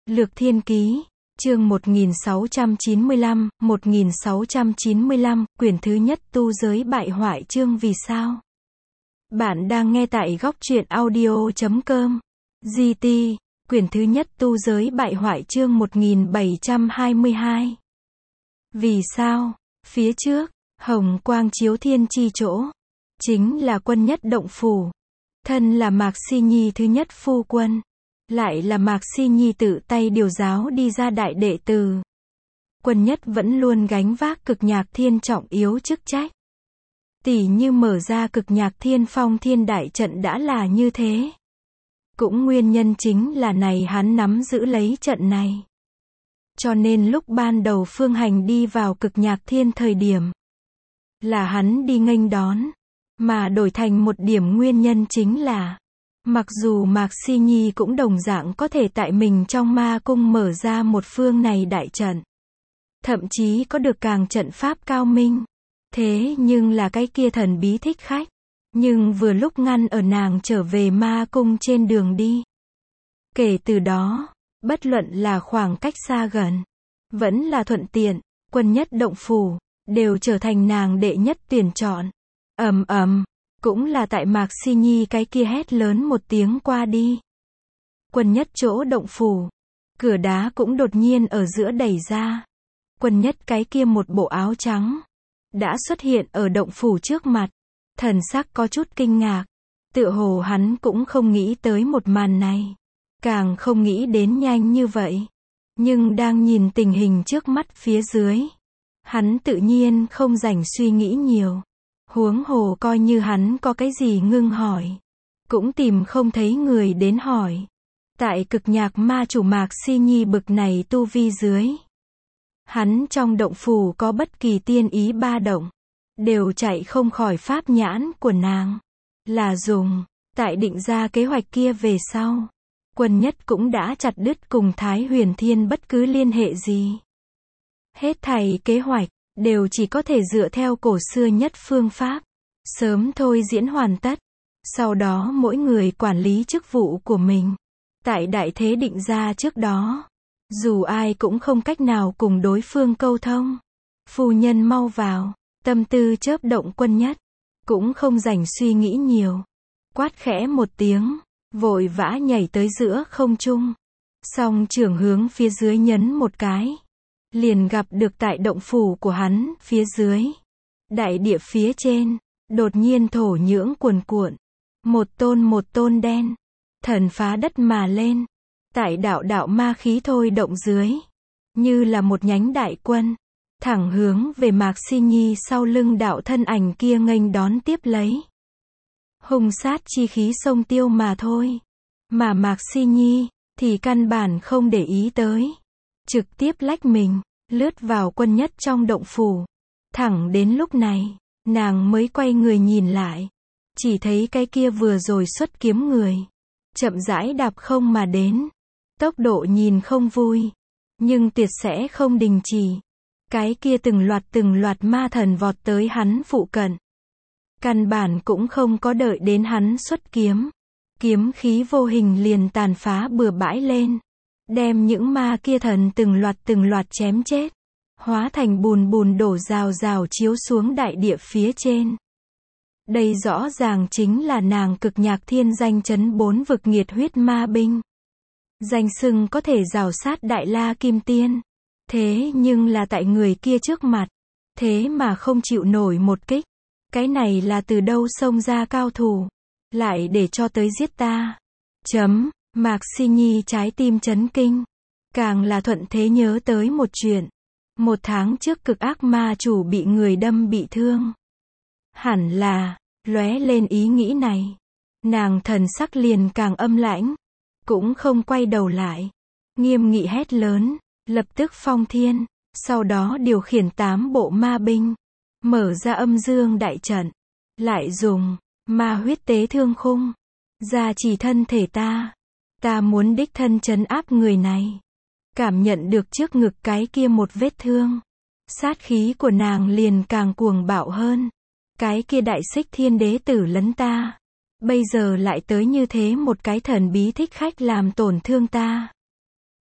Lược Thiên Ký, chương 1695, quyển thứ nhất tu giới bại hoại chương vì sao? Bạn đang nghe tại góc truyện audio.com. GT, quyển thứ nhất tu giới bại hoại chương 1722. Vì sao? Phía trước, hồng quang chiếu thiên chi chỗ, chính là Quân Nhất động phủ. Thân là Mạc Si Nhi thứ nhất phu quân, lại là Mạc Si Nhi tự tay điều giáo đi ra đại đệ tử. Quân Nhất vẫn luôn gánh vác Cực Nhạc Thiên trọng yếu chức trách. Tỉ như mở ra Cực Nhạc Thiên Phong Thiên đại trận đã là như thế. Cũng nguyên nhân chính là này hắn nắm giữ lấy trận này. Cho nên lúc ban đầu Phương Hành đi vào Cực Nhạc Thiên thời điểm, là hắn đi nghênh đón, mà đổi thành một điểm nguyên nhân chính là, mặc dù Mạc Si Nhi cũng đồng dạng có thể tại mình trong ma cung mở ra một phương này đại trận. Thậm chí có được càng trận pháp cao minh. Thế nhưng là cái kia thần bí thích khách. Nhưng vừa lúc ngăn ở nàng trở về ma cung trên đường đi. Kể từ đó, bất luận là khoảng cách xa gần, vẫn là thuận tiện, Quân Nhất động phủ, đều trở thành nàng đệ nhất tuyển chọn. Cũng là tại Mạc Si Nhi cái kia hét lớn một tiếng qua đi. Quân Nhất chỗ động phủ, cửa đá cũng đột nhiên ở giữa đẩy ra. Quân Nhất cái kia một bộ áo trắng, đã xuất hiện ở động phủ trước mặt. Thần sắc có chút kinh ngạc, tựa hồ hắn cũng không nghĩ tới một màn này. Càng không nghĩ đến nhanh như vậy. Nhưng đang nhìn tình hình trước mắt phía dưới, hắn tự nhiên không rảnh suy nghĩ nhiều. Huống hồ coi như hắn có cái gì ngưng hỏi, cũng tìm không thấy người đến hỏi. Tại Cực Nhạc ma chủ Mạc Si Nhi bực này tu vi dưới, hắn trong động phủ có bất kỳ tiên ý ba động, đều chạy không khỏi pháp nhãn của nàng. Là dùng, tại định ra kế hoạch kia về sau, Quân Nhất cũng đã chặt đứt cùng Thái Huyền Thiên bất cứ liên hệ gì. Hết thảy kế hoạch, đều chỉ có thể dựa theo cổ xưa nhất phương pháp, sớm thôi diễn hoàn tất. Sau đó mỗi người quản lý chức vụ của mình. Tại đại thế định ra trước đó, dù ai cũng không cách nào cùng đối phương câu thông. Phu nhân mau vào, tâm tư chớp động Quân Nhất, cũng không rảnh suy nghĩ nhiều. Quát khẽ một tiếng, vội vã nhảy tới giữa không trung. Song trưởng hướng phía dưới nhấn một cái, liền gặp được tại động phủ của hắn, phía dưới, đại địa phía trên, đột nhiên thổ nhưỡng cuồn cuộn. Một tôn đen, thần phá đất mà lên. Tại đạo ma khí thôi động dưới, như là một nhánh đại quân, thẳng hướng về Mạc Si Nhi sau lưng đạo thân ảnh kia nghênh đón tiếp lấy. Hung sát chi khí xông tiêu mà thôi. Mà Mạc Si Nhi, thì căn bản không để ý tới. Trực tiếp lách mình, lướt vào Quân Nhất trong động phủ. Thẳng đến lúc này, nàng mới quay người nhìn lại. Chỉ thấy cái kia vừa rồi xuất kiếm người, chậm rãi đạp không mà đến. Tốc độ nhìn không vui, nhưng tuyệt sẽ không đình chỉ. Cái kia từng loạt ma thần vọt tới hắn phụ cận. Căn bản cũng không có đợi đến hắn xuất kiếm. Kiếm khí vô hình liền tàn phá bừa bãi lên. Đem những ma kia thần từng loạt chém chết. Hóa thành bùn đổ rào chiếu xuống đại địa phía trên. Đây rõ ràng chính là nàng Cực Nhạc Thiên danh chấn 4 vực nghiệt huyết ma binh. Danh xưng có thể rào sát Đại La Kim Tiên. Thế nhưng là tại người kia trước mặt, thế mà không chịu nổi một kích. Cái này là từ đâu xông ra cao thủ, lại để cho tới giết ta. Mạc Si Nhi trái tim chấn kinh. Càng là thuận thế nhớ tới một chuyện. 1 tháng trước Cực Ác ma chủ bị người đâm bị thương. Hẳn là, lóe lên ý nghĩ này. Nàng thần sắc liền càng âm lãnh. Cũng không quay đầu lại. Nghiêm nghị hét lớn, lập tức phong thiên. Sau đó điều khiển 8 bộ ma binh. Mở ra âm dương đại trận. Lại dùng ma huyết tế thương khung. Gia trì thân thể ta. Ta muốn đích thân trấn áp người này. Cảm nhận được trước ngực cái kia một vết thương. Sát khí của nàng liền càng cuồng bạo hơn. Cái kia đại xích thiên đế tử lấn ta. Bây giờ lại tới như thế một cái thần bí thích khách làm tổn thương ta.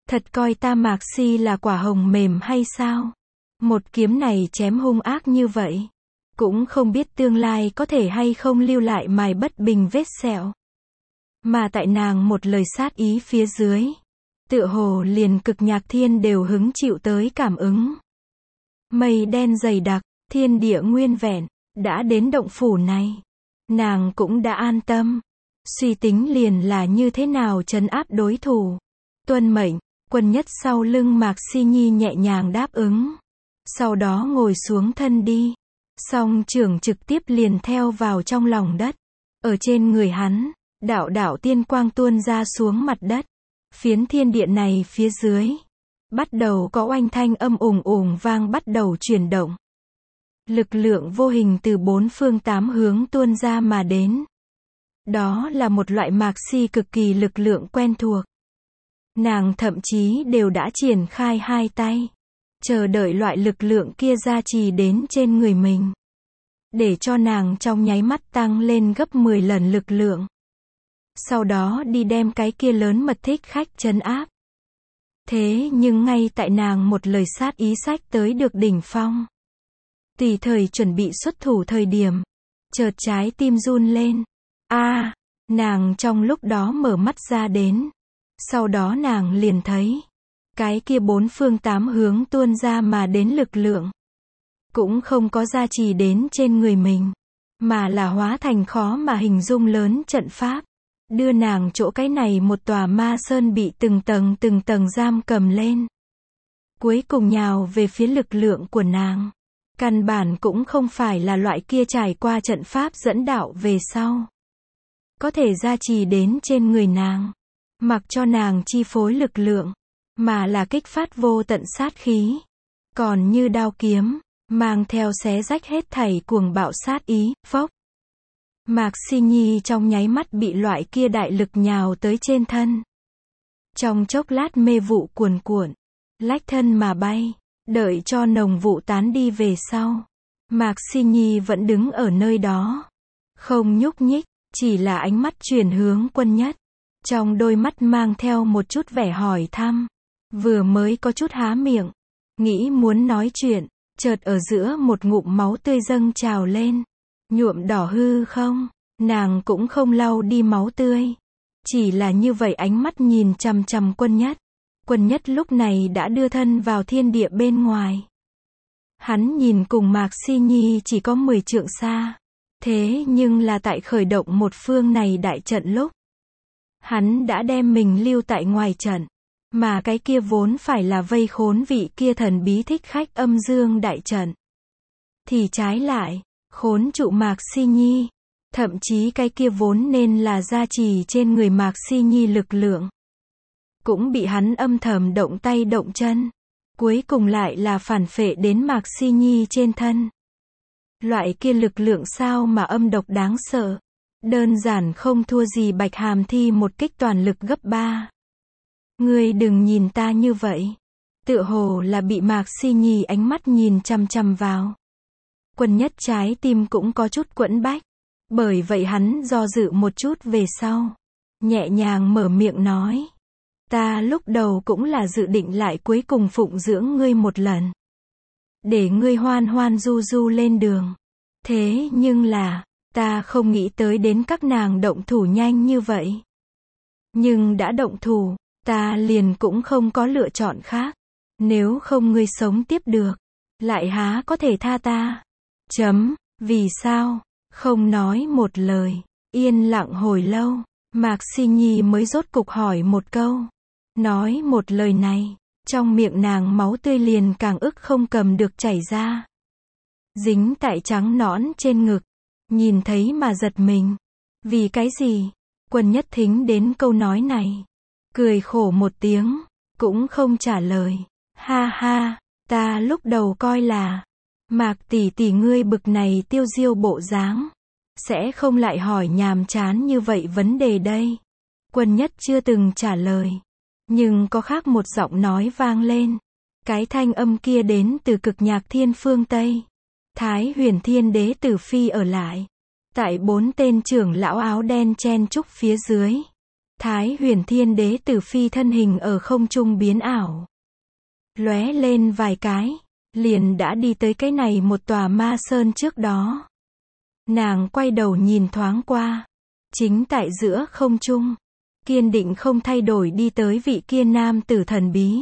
Thật coi ta Mạc Si là quả hồng mềm hay sao? Một kiếm này chém hung ác như vậy. Cũng không biết tương lai có thể hay không lưu lại mài bất bình vết sẹo. Mà tại nàng một lời sát ý phía dưới. Tựa hồ liền Cực Nhạc Thiên đều hứng chịu tới cảm ứng. Mây đen dày đặc, thiên địa nguyên vẹn, đã đến động phủ này. Nàng cũng đã an tâm. Suy tính liền là như thế nào trấn áp đối thủ. Tuân mệnh, Quân Nhất sau lưng Mạc Si Nhi nhẹ nhàng đáp ứng. Sau đó ngồi xuống thân đi. Song trưởng trực tiếp liền theo vào trong lòng đất. Ở trên người hắn, đạo đạo tiên quang tuôn ra xuống mặt đất. Phiến thiên địa này phía dưới. Bắt đầu có oanh thanh âm ùng ùng vang bắt đầu chuyển động. Lực lượng vô hình từ bốn phương tám hướng tuôn ra mà đến. Đó là một loại Mạc Si cực kỳ lực lượng quen thuộc. Nàng thậm chí đều đã triển khai hai tay. Chờ đợi loại lực lượng kia gia trì đến trên người mình. Để cho nàng trong nháy mắt tăng lên gấp 10 lần lực lượng. Sau đó đi đem cái kia lớn mật thích khách trấn áp. Thế nhưng ngay tại nàng một lời sát ý sách tới được đỉnh phong. Tùy thời chuẩn bị xuất thủ thời điểm. Chợt trái tim run lên. Nàng trong lúc đó mở mắt ra đến. Sau đó nàng liền thấy. Cái kia bốn phương tám hướng tuôn ra mà đến lực lượng. Cũng không có gia trì đến trên người mình. Mà là hóa thành khó mà hình dung lớn trận pháp. Đưa nàng chỗ cái này một tòa ma sơn bị từng tầng giam cầm lên. Cuối cùng nhào về phía lực lượng của nàng. Căn bản cũng không phải là loại kia trải qua trận pháp dẫn đạo về sau. Có thể gia trì đến trên người nàng. Mặc cho nàng chi phối lực lượng. Mà là kích phát vô tận sát khí. Còn như đao kiếm. Mang theo xé rách hết thảy cuồng bạo sát ý, phốc. Mạc Si Nhi trong nháy mắt bị loại kia đại lực nhào tới trên thân. Trong chốc lát mê vụ cuồn cuộn. Lách thân mà bay. Đợi cho nồng vụ tán đi về sau. Mạc Si Nhi vẫn đứng ở nơi đó. Không nhúc nhích. Chỉ là ánh mắt chuyển hướng Quân Nhất. Trong đôi mắt mang theo một chút vẻ hỏi thăm. Vừa mới có chút há miệng. Nghĩ muốn nói chuyện. Chợt ở giữa một ngụm máu tươi dâng trào lên. Nhuộm đỏ hư không. Nàng cũng không lau đi máu tươi. Chỉ là như vậy ánh mắt nhìn chằm chằm Quân Nhất. Quân Nhất lúc này đã đưa thân vào thiên địa bên ngoài. Hắn nhìn cùng Mạc Si Nhi chỉ có 10 trượng xa. Thế nhưng là tại khởi động một phương này đại trận lúc. Hắn đã đem mình lưu tại ngoài trận. Mà cái kia vốn phải là vây khốn vị kia thần bí thích khách âm dương đại trận. Thì trái lại, khốn trụ Mạc Si Nhi. Thậm chí cái kia vốn nên là gia trì trên người Mạc Si Nhi lực lượng. Cũng bị hắn âm thầm động tay động chân. Cuối cùng lại là phản phệ đến Mạc Si Nhi trên thân. Loại kia lực lượng sao mà âm độc đáng sợ. Đơn giản không thua gì Bạch Hàm Thi một kích toàn lực gấp 3. Ngươi đừng nhìn ta như vậy. Tựa hồ là bị Mạc Si Nhi ánh mắt nhìn chằm chằm vào. Quân Nhất trái tim cũng có chút quẫn bách. Bởi vậy hắn do dự một chút về sau. Nhẹ nhàng mở miệng nói. Ta lúc đầu cũng là dự định lại cuối cùng phụng dưỡng ngươi một lần. Để ngươi hoan hoan du du lên đường. Thế nhưng là, ta không nghĩ tới đến các nàng động thủ nhanh như vậy. Nhưng đã động thủ, ta liền cũng không có lựa chọn khác. Nếu không ngươi sống tiếp được, lại há có thể tha ta. Vì sao? Không nói một lời. Yên lặng hồi lâu, Mạc Si Nhi mới rốt cục hỏi một câu. Nói một lời này, trong miệng nàng máu tươi liền càng ức không cầm được chảy ra. Dính tại trắng nõn trên ngực. Nhìn thấy mà giật mình. Vì cái gì? Quân Nhất thính đến câu nói này. Cười khổ một tiếng. Cũng không trả lời. Ha ha, ta lúc đầu coi là. Mạc tỷ tỷ ngươi bực này tiêu diêu bộ dáng. Sẽ không lại hỏi nhàm chán như vậy vấn đề đây. Quân Nhất chưa từng trả lời. Nhưng có khác một giọng nói vang lên. Cái thanh âm kia đến từ Cực Nhạc Thiên phương Tây. Thái Huyền Thiên Đế Tử Phi ở lại. Tại 4 tên trưởng lão áo đen chen chúc phía dưới. Thái Huyền Thiên Đế Tử Phi thân hình ở không trung biến ảo. Lóe lên vài cái, liền đã đi tới cái này một tòa ma sơn trước đó. Nàng quay đầu nhìn thoáng qua. Chính tại giữa không trung, kiên định không thay đổi đi tới vị kia nam tử thần bí.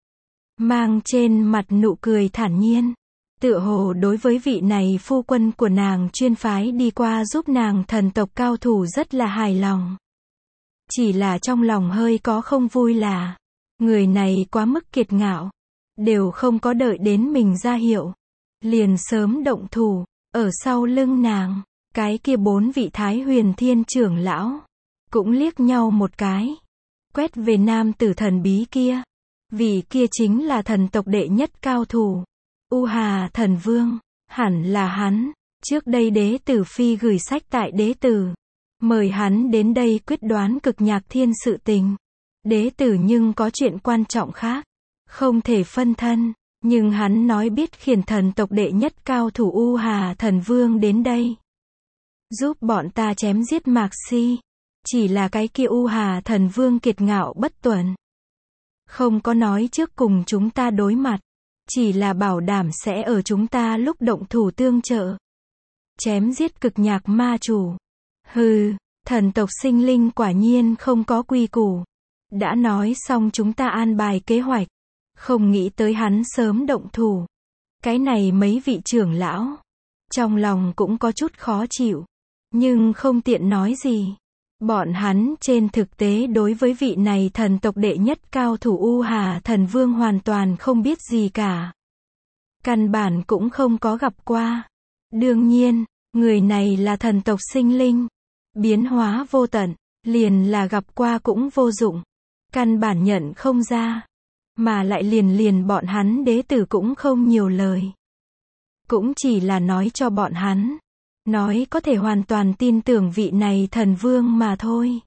Mang trên mặt nụ cười thản nhiên. Tựa hồ đối với vị này phu quân của nàng chuyên phái đi qua giúp nàng thần tộc cao thủ rất là hài lòng. Chỉ là trong lòng hơi có không vui là, người này quá mức kiệt ngạo. Đều không có đợi đến mình ra hiệu. Liền sớm động thủ, ở sau lưng nàng, cái kia 4 vị Thái Huyền Thiên trưởng lão. Cũng liếc nhau một cái. Quét về nam tử thần bí kia. Vị kia chính là thần tộc đệ nhất cao thủ. U Hà Thần Vương, hẳn là hắn. Trước đây Đế Tử Phi gửi sách tại Đế Tử. Mời hắn đến đây quyết đoán Cực Nhạc Thiên sự tình. Đế Tử nhưng có chuyện quan trọng khác. Không thể phân thân. Nhưng hắn nói biết khiển thần tộc đệ nhất cao thủ U Hà Thần Vương đến đây. Giúp bọn ta chém giết Mạc Si. Chỉ là cái kia U Hà Thần Vương kiệt ngạo bất tuần. Không có nói trước cùng chúng ta đối mặt. Chỉ là bảo đảm sẽ ở chúng ta lúc động thủ tương trợ. Chém giết Cực Nhạc ma chủ. Hừ, thần tộc sinh linh quả nhiên không có quy củ. Đã nói xong chúng ta an bài kế hoạch. Không nghĩ tới hắn sớm động thủ. Cái này mấy vị trưởng lão. Trong lòng cũng có chút khó chịu. Nhưng không tiện nói gì. Bọn hắn trên thực tế đối với vị này thần tộc đệ nhất cao thủ U Hà Thần Vương hoàn toàn không biết gì cả. Căn bản cũng không có gặp qua. Đương nhiên, người này là thần tộc sinh linh. Biến hóa vô tận, liền là gặp qua cũng vô dụng. Căn bản nhận không ra. Mà lại liền bọn hắn đế tử cũng không nhiều lời. Cũng chỉ là nói cho bọn hắn. Nói có thể hoàn toàn tin tưởng vị này thần vương mà thôi.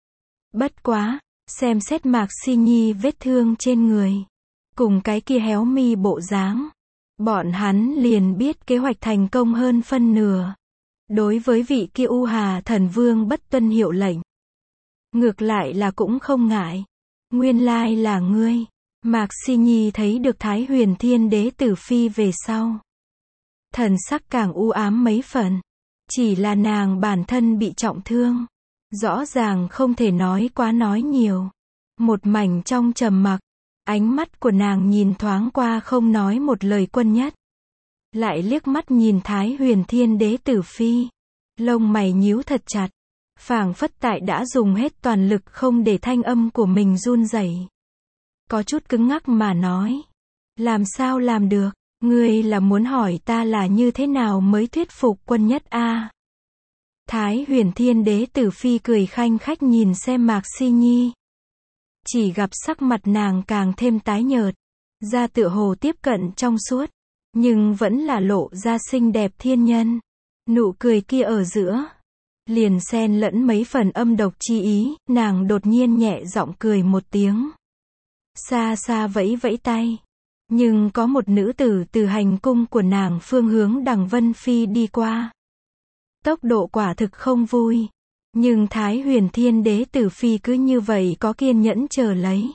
Bất quá, xem xét Mạc Si Nhi vết thương trên người. Cùng cái kia héo mi bộ dáng. Bọn hắn liền biết kế hoạch thành công hơn phân nửa. Đối với vị kia U Hà Thần Vương bất tuân hiệu lệnh. Ngược lại là cũng không ngại. Nguyên lai là ngươi. Mạc Si Nhi thấy được Thái Huyền Thiên Đế Tử Phi về sau. Thần sắc càng u ám mấy phần. Chỉ là nàng bản thân bị trọng thương. Rõ ràng không thể nói quá nói nhiều. Một mảnh trong trầm mặc. Ánh mắt của nàng nhìn thoáng qua không nói một lời Quân Nhất. Lại liếc mắt nhìn Thái Huyền Thiên Đế Tử Phi. Lông mày nhíu thật chặt. Phảng phất tại đã dùng hết toàn lực không để thanh âm của mình run rẩy. Có chút cứng ngắc mà nói. Làm sao làm được? Ngươi là muốn hỏi ta là như thế nào mới thuyết phục Quân Nhất a? Thái Huyền Thiên Đế Tử Phi cười khanh khách nhìn xem Mạc Si Nhi. Chỉ gặp sắc mặt nàng càng thêm tái nhợt. Da tựa hồ tiếp cận trong suốt. Nhưng vẫn là lộ ra xinh đẹp thiên nhân. Nụ cười kia ở giữa. Liền xen lẫn mấy phần âm độc chi ý. Nàng đột nhiên nhẹ giọng cười một tiếng. Xa xa vẫy vẫy tay. Nhưng có một nữ tử từ hành cung của nàng phương hướng Đằng Vân Phi đi qua. Tốc độ quả thực không vui. Nhưng Thái Huyền Thiên Đế Tử Phi cứ như vậy có kiên nhẫn chờ lấy.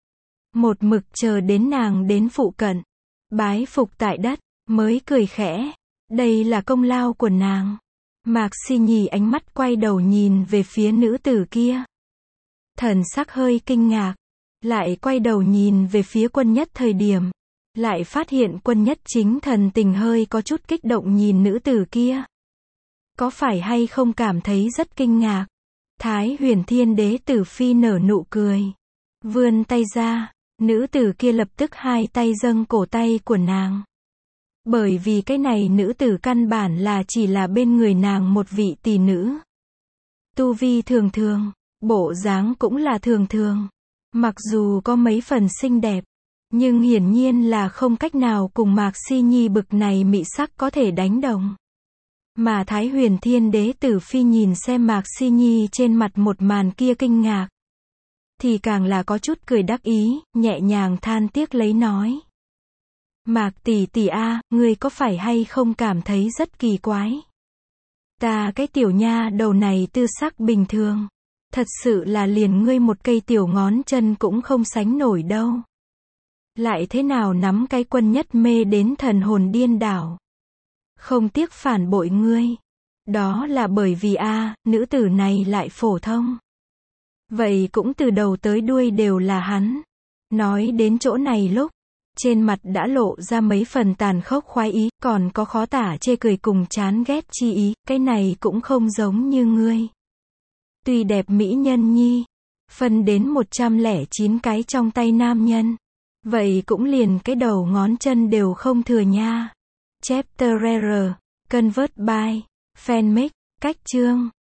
Một mực chờ đến nàng đến phụ cận. Bái phục tại đất, mới cười khẽ. Đây là công lao của nàng. Mạc Si Nhi ánh mắt quay đầu nhìn về phía nữ tử kia. Thần sắc hơi kinh ngạc. Lại quay đầu nhìn về phía Quân Nhất thời điểm. Lại phát hiện Quân Nhất chính thần tình hơi có chút kích động nhìn nữ tử kia. Có phải hay không cảm thấy rất kinh ngạc? Thái Huyền Thiên Đế Tử Phi nở nụ cười. Vươn tay ra, nữ tử kia lập tức hai tay dâng cổ tay của nàng. Bởi vì cái này nữ tử căn bản là chỉ là bên người nàng một vị tỷ nữ. Tu vi thường thường, bộ dáng cũng là thường thường. Mặc dù có mấy phần xinh đẹp, nhưng hiển nhiên là không cách nào cùng Mạc Si Nhi bực này mị sắc có thể đánh đồng. Mà Thái Huyền Thiên Đế Tử Phi nhìn xem Mạc Si Nhi trên mặt một màn kia kinh ngạc. Thì càng là có chút cười đắc ý, nhẹ nhàng than tiếc lấy nói. Mạc tỷ tỷ a, ngươi có phải hay không cảm thấy rất kỳ quái? Ta cái tiểu nha đầu này tư sắc bình thường. Thật sự là liền ngươi một cây tiểu ngón chân cũng không sánh nổi đâu. Lại thế nào nắm cái quân nhất mê đến thần hồn điên đảo. Không tiếc phản bội ngươi. Đó là bởi vì nữ tử này lại phổ thông. Vậy cũng từ đầu tới đuôi đều là hắn. Nói đến chỗ này lúc, trên mặt đã lộ ra mấy phần tàn khốc khoái ý, còn có khó tả chê cười cùng chán ghét chi ý, cái này cũng không giống như ngươi. Tuy đẹp mỹ nhân nhi, phân đến 109 cái trong tay nam nhân. Vậy cũng liền cái đầu ngón chân đều không thừa nha. Chapter R. Convert by. Fanmake. Cách chương.